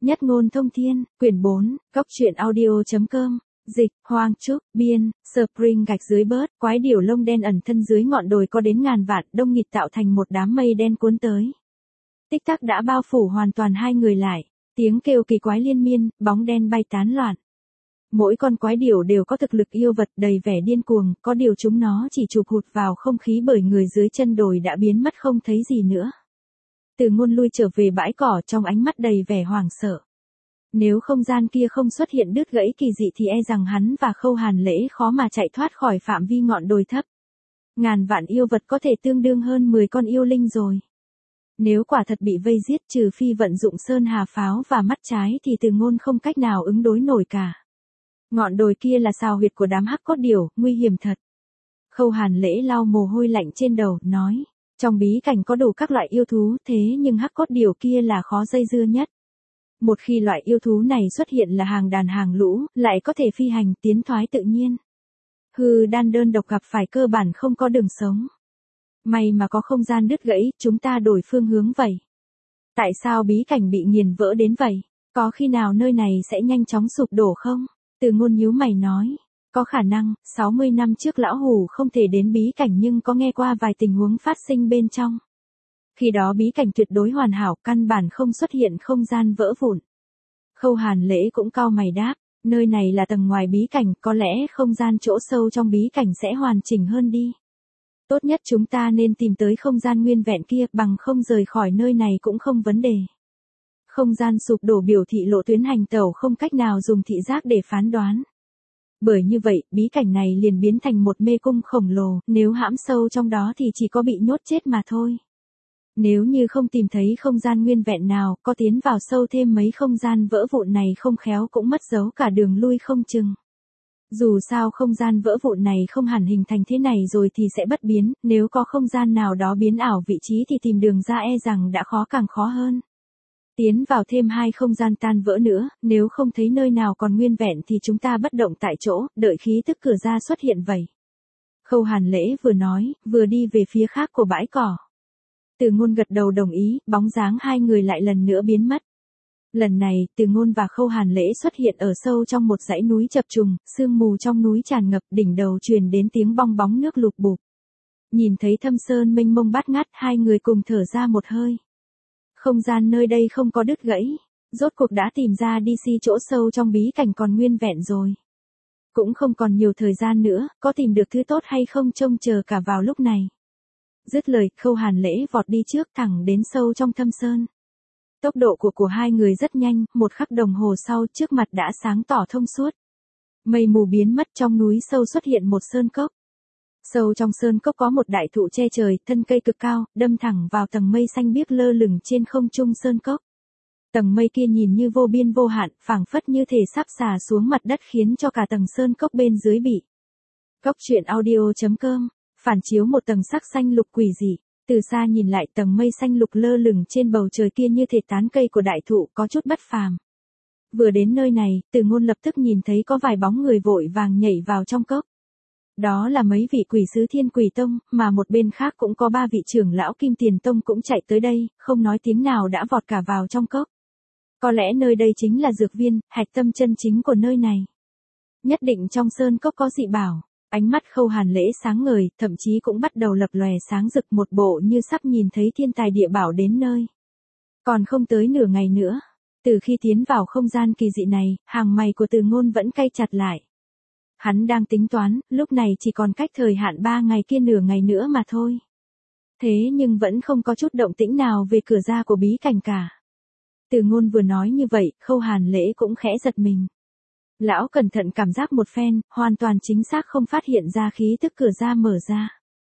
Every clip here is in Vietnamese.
Nhất ngôn thông thiên, quyển 4, góc truyện audio.com, dịch, Hoàng Trúc, biên, Spring gạch dưới bớt, quái điểu lông đen ẩn thân dưới ngọn đồi có đến ngàn vạn, đông nghịt tạo thành một đám mây đen cuốn tới. Tích tắc đã bao phủ hoàn toàn hai người lại, tiếng kêu kỳ quái liên miên, bóng đen bay tán loạn. Mỗi con quái điểu đều có thực lực yêu vật đầy vẻ điên cuồng, có điều chúng nó chỉ chụp hụt vào không khí bởi người dưới chân đồi đã biến mất không thấy gì nữa. Từ Ngôn lui trở về bãi cỏ trong ánh mắt đầy vẻ hoảng sợ. Nếu không gian kia không xuất hiện đứt gãy kỳ dị thì e rằng hắn và Khâu Hàn Lễ khó mà chạy thoát khỏi phạm vi ngọn đồi thấp. Ngàn vạn yêu vật có thể tương đương hơn 10 con yêu linh rồi. Nếu quả thật bị vây giết trừ phi vận dụng sơn hà pháo và mắt trái thì Từ Ngôn không cách nào ứng đối nổi cả. Ngọn đồi kia là sào huyệt của đám hắc cốt điểu, nguy hiểm thật. Khâu Hàn Lễ lau mồ hôi lạnh trên đầu, nói. Trong bí cảnh có đủ các loại yêu thú thế nhưng hắc cốt điểu kia là khó dây dưa nhất. Một khi loại yêu thú này xuất hiện là hàng đàn hàng lũ, lại có thể phi hành tiến thoái tự nhiên. Hư đan đơn độc gặp phải cơ bản không có đường sống. May mà có không gian đứt gãy, chúng ta đổi phương hướng vậy. Tại sao bí cảnh bị nghiền vỡ đến vậy? Có khi nào nơi này sẽ nhanh chóng sụp đổ không? Từ Ngôn nhíu mày nói. Có khả năng, 60 năm trước lão hủ không thể đến bí cảnh nhưng có nghe qua vài tình huống phát sinh bên trong. Khi đó bí cảnh tuyệt đối hoàn hảo, căn bản không xuất hiện không gian vỡ vụn. Khâu Hàn Lễ cũng cau mày đáp, nơi này là tầng ngoài bí cảnh, có lẽ không gian chỗ sâu trong bí cảnh sẽ hoàn chỉnh hơn đi. Tốt nhất chúng ta nên tìm tới không gian nguyên vẹn kia, bằng không rời khỏi nơi này cũng không vấn đề. Không gian sụp đổ biểu thị lộ tuyến hành tẩu không cách nào dùng thị giác để phán đoán. Bởi như vậy, bí cảnh này liền biến thành một mê cung khổng lồ, nếu hãm sâu trong đó thì chỉ có bị nhốt chết mà thôi. Nếu như không tìm thấy không gian nguyên vẹn nào, có tiến vào sâu thêm mấy không gian vỡ vụn này không khéo cũng mất dấu cả đường lui không chừng. Dù sao không gian vỡ vụn này không hẳn hình thành thế này rồi thì sẽ bất biến, nếu có không gian nào đó biến ảo vị trí thì tìm đường ra e rằng đã khó càng khó hơn. Tiến vào thêm 2 không gian tan vỡ nữa, nếu không thấy nơi nào còn nguyên vẹn thì chúng ta bất động tại chỗ, đợi khí tức cửa ra xuất hiện vậy. Khâu Hàn Lễ vừa nói, vừa đi về phía khác của bãi cỏ. Từ Ngôn gật đầu đồng ý, bóng dáng hai người lại lần nữa biến mất. Lần này, Từ Ngôn và Khâu Hàn Lễ xuất hiện ở sâu trong một dãy núi chập trùng, sương mù trong núi tràn ngập, đỉnh đầu truyền đến tiếng bong bóng nước lụp bụp. Nhìn thấy thâm sơn mênh mông bát ngát, hai người cùng thở ra một hơi. Không gian nơi đây không có đứt gãy, rốt cuộc đã tìm ra DC chỗ sâu trong bí cảnh còn nguyên vẹn rồi. Cũng không còn nhiều thời gian nữa, có tìm được thứ tốt hay không trông chờ cả vào lúc này. Dứt lời, Khâu Hàn Lễ vọt đi trước thẳng đến sâu trong thâm sơn. Tốc độ của hai người rất nhanh, một khắc đồng hồ sau trước mặt đã sáng tỏ thông suốt. Mây mù biến mất trong núi sâu xuất hiện một sơn cốc. Sâu trong sơn cốc có một đại thụ che trời, thân cây cực cao, đâm thẳng vào tầng mây xanh biếc lơ lửng trên không trung sơn cốc. Tầng mây kia nhìn như vô biên vô hạn, phảng phất như thể sắp xà xuống mặt đất khiến cho cả tầng sơn cốc bên dưới bị. Góc truyện audio.com, phản chiếu một tầng sắc xanh lục quỷ dị. Từ xa nhìn lại tầng mây xanh lục lơ lửng trên bầu trời kia như thể tán cây của đại thụ có chút bất phàm. Vừa đến nơi này, Từ Ngôn lập tức nhìn thấy có vài bóng người vội vàng nhảy vào trong cốc. Đó là mấy vị quỷ sứ Thiên Quỷ Tông, mà một bên khác cũng có 3 vị trưởng lão Kim Tiền Tông cũng chạy tới đây, không nói tiếng nào đã vọt cả vào trong cốc. Có lẽ nơi đây chính là dược viên, hạch tâm chân chính của nơi này. Nhất định trong sơn cốc có dị bảo. Ánh mắt Khâu Hàn Lễ sáng ngời, thậm chí cũng bắt đầu lập lòe sáng rực một bộ như sắp nhìn thấy thiên tài địa bảo đến nơi. Còn không tới nửa ngày nữa, từ khi tiến vào không gian kỳ dị này, hàng mày của Từ Ngôn vẫn cay chặt lại. Hắn đang tính toán, lúc này chỉ còn cách thời hạn 3 ngày kia nửa ngày nữa mà thôi. Thế nhưng vẫn không có chút động tĩnh nào về cửa ra của bí cảnh cả. Từ Ngôn vừa nói như vậy, Khâu Hàn Lễ cũng khẽ giật mình. Lão cẩn thận cảm giác một phen, hoàn toàn chính xác không phát hiện ra khí tức cửa ra mở ra.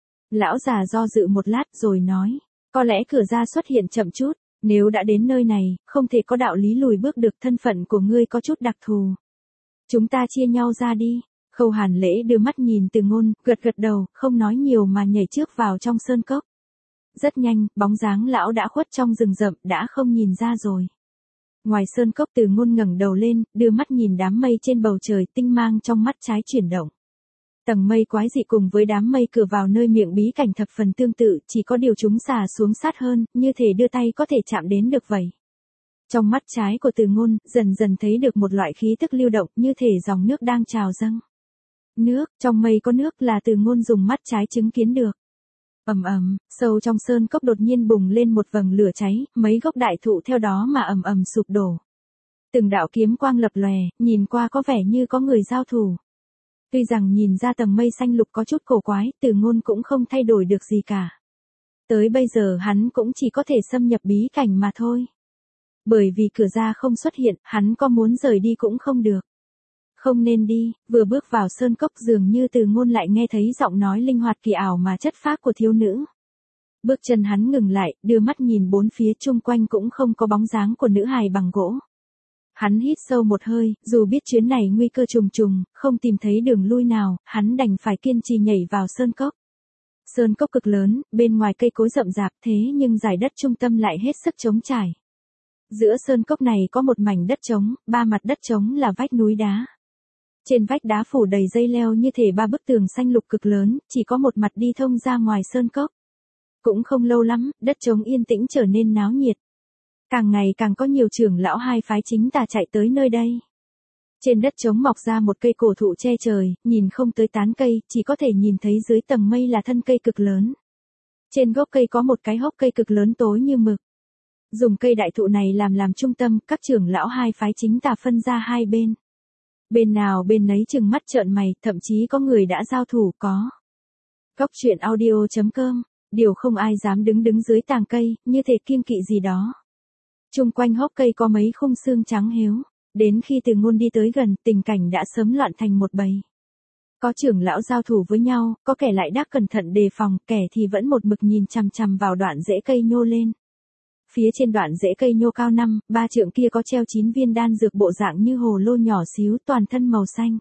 Lão già do dự một lát rồi nói, có lẽ cửa ra xuất hiện chậm chút, nếu đã đến nơi này, không thể có đạo lý lùi bước được, thân phận của ngươi có chút đặc thù. Chúng ta chia nhau ra đi. Khâu Hàn Lễ đưa mắt nhìn Từ Ngôn, gật gật đầu, không nói nhiều mà nhảy trước vào trong sơn cốc. Rất nhanh, bóng dáng lão đã khuất trong rừng rậm, đã không nhìn ra rồi. Ngoài sơn cốc Từ Ngôn ngẩng đầu lên, đưa mắt nhìn đám mây trên bầu trời, tinh mang trong mắt trái chuyển động. Tầng mây quái dị cùng với đám mây cửa vào nơi miệng bí cảnh thập phần tương tự, chỉ có điều chúng xả xuống sát hơn, như thể đưa tay có thể chạm đến được vậy. Trong mắt trái của Từ Ngôn, dần dần thấy được một loại khí tức lưu động như thể dòng nước đang trào dâng. Nước, trong mây có nước là Từ Ngôn dùng mắt trái chứng kiến được. Ầm ầm, sâu trong sơn cốc đột nhiên bùng lên một vầng lửa cháy, mấy gốc đại thụ theo đó mà ầm ầm sụp đổ. Từng đạo kiếm quang lập lòe, nhìn qua có vẻ như có người giao thủ. Tuy rằng nhìn ra tầng mây xanh lục có chút cổ quái, Từ Ngôn cũng không thay đổi được gì cả. Tới bây giờ hắn cũng chỉ có thể xâm nhập bí cảnh mà thôi. Bởi vì cửa ra không xuất hiện, hắn có muốn rời đi cũng không được. Không nên đi, vừa bước vào sơn cốc dường như Từ Ngôn lại nghe thấy giọng nói linh hoạt kỳ ảo mà chất phác của thiếu nữ. Bước chân hắn ngừng lại, đưa mắt nhìn bốn phía chung quanh cũng không có bóng dáng của nữ hài bằng gỗ. Hắn hít sâu một hơi, dù biết chuyến này nguy cơ trùng trùng, không tìm thấy đường lui nào, hắn đành phải kiên trì nhảy vào sơn cốc. Sơn cốc cực lớn, bên ngoài cây cối rậm rạp thế nhưng dải đất trung tâm lại hết sức trống trải. Giữa sơn cốc này có một mảnh đất trống, ba mặt đất trống là vách núi đá. Trên vách đá phủ đầy dây leo như thể ba bức tường xanh lục cực lớn, chỉ có một mặt đi thông ra ngoài sơn cốc. Cũng không lâu lắm, đất trống yên tĩnh trở nên náo nhiệt. Càng ngày càng có nhiều trưởng lão hai phái chính tà chạy tới nơi đây. Trên đất trống mọc ra một cây cổ thụ che trời, nhìn không tới tán cây, chỉ có thể nhìn thấy dưới tầng mây là thân cây cực lớn. Trên gốc cây có một cái hốc cây cực lớn tối như mực. Dùng cây đại thụ này làm trung tâm, các trưởng lão hai phái chính tà phân ra hai bên. Bên nào bên nấy chừng mắt trợn mày, thậm chí có người đã giao thủ có. Góc truyện audio.com, điều không ai dám đứng dưới tàng cây, như thể kiêng kỵ gì đó. Chung quanh hốc cây có mấy khung xương trắng héo. Đến khi Từ Ngôn đi tới gần, tình cảnh đã sớm loạn thành một bầy. Có trưởng lão giao thủ với nhau, có kẻ lại đắc cẩn thận đề phòng, kẻ thì vẫn một mực nhìn chằm chằm vào đoạn rễ cây nhô lên. Phía trên đoạn rễ cây nhô cao 5-3 trượng kia có treo 9 viên đan dược bộ dạng như hồ lô nhỏ xíu, toàn thân màu xanh.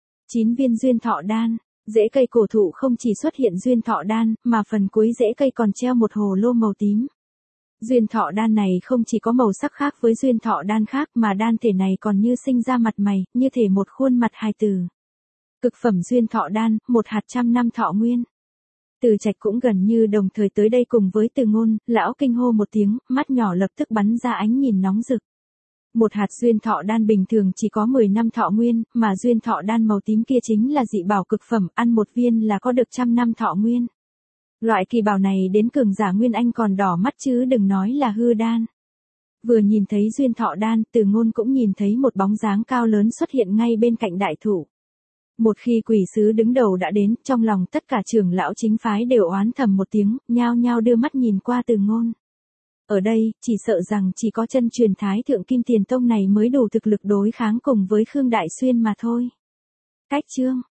9 viên duyên thọ đan. Rễ cây cổ thụ không chỉ xuất hiện duyên thọ đan, mà phần cuối rễ cây còn treo một hồ lô màu tím. Duyên thọ đan này không chỉ có màu sắc khác với duyên thọ đan khác mà đan thể này còn như sinh ra mặt mày, như thể một khuôn mặt hài tử. Cực phẩm duyên thọ đan, một hạt 100 năm thọ nguyên. Từ Trạch cũng gần như đồng thời tới đây cùng với Từ Ngôn, lão kinh hô một tiếng, mắt nhỏ lập tức bắn ra ánh nhìn nóng rực. Một hạt duyên thọ đan bình thường chỉ có 10 năm thọ nguyên, mà duyên thọ đan màu tím kia chính là dị bảo cực phẩm, ăn một viên là có được 100 năm thọ nguyên. Loại kỳ bảo này đến cường giả Nguyên Anh còn đỏ mắt chứ đừng nói là hư đan. Vừa nhìn thấy duyên thọ đan, Từ Ngôn cũng nhìn thấy một bóng dáng cao lớn xuất hiện ngay bên cạnh đại thụ. Một khi quỷ sứ đứng đầu đã đến, trong lòng tất cả trưởng lão chính phái đều oán thầm một tiếng, nhao nhao đưa mắt nhìn qua Từ Ngôn. Ở đây, chỉ sợ rằng chỉ có chân truyền Thái Thượng Kim Tiền Tông này mới đủ thực lực đối kháng cùng với Khương Đại Xuyên mà thôi. Cách chương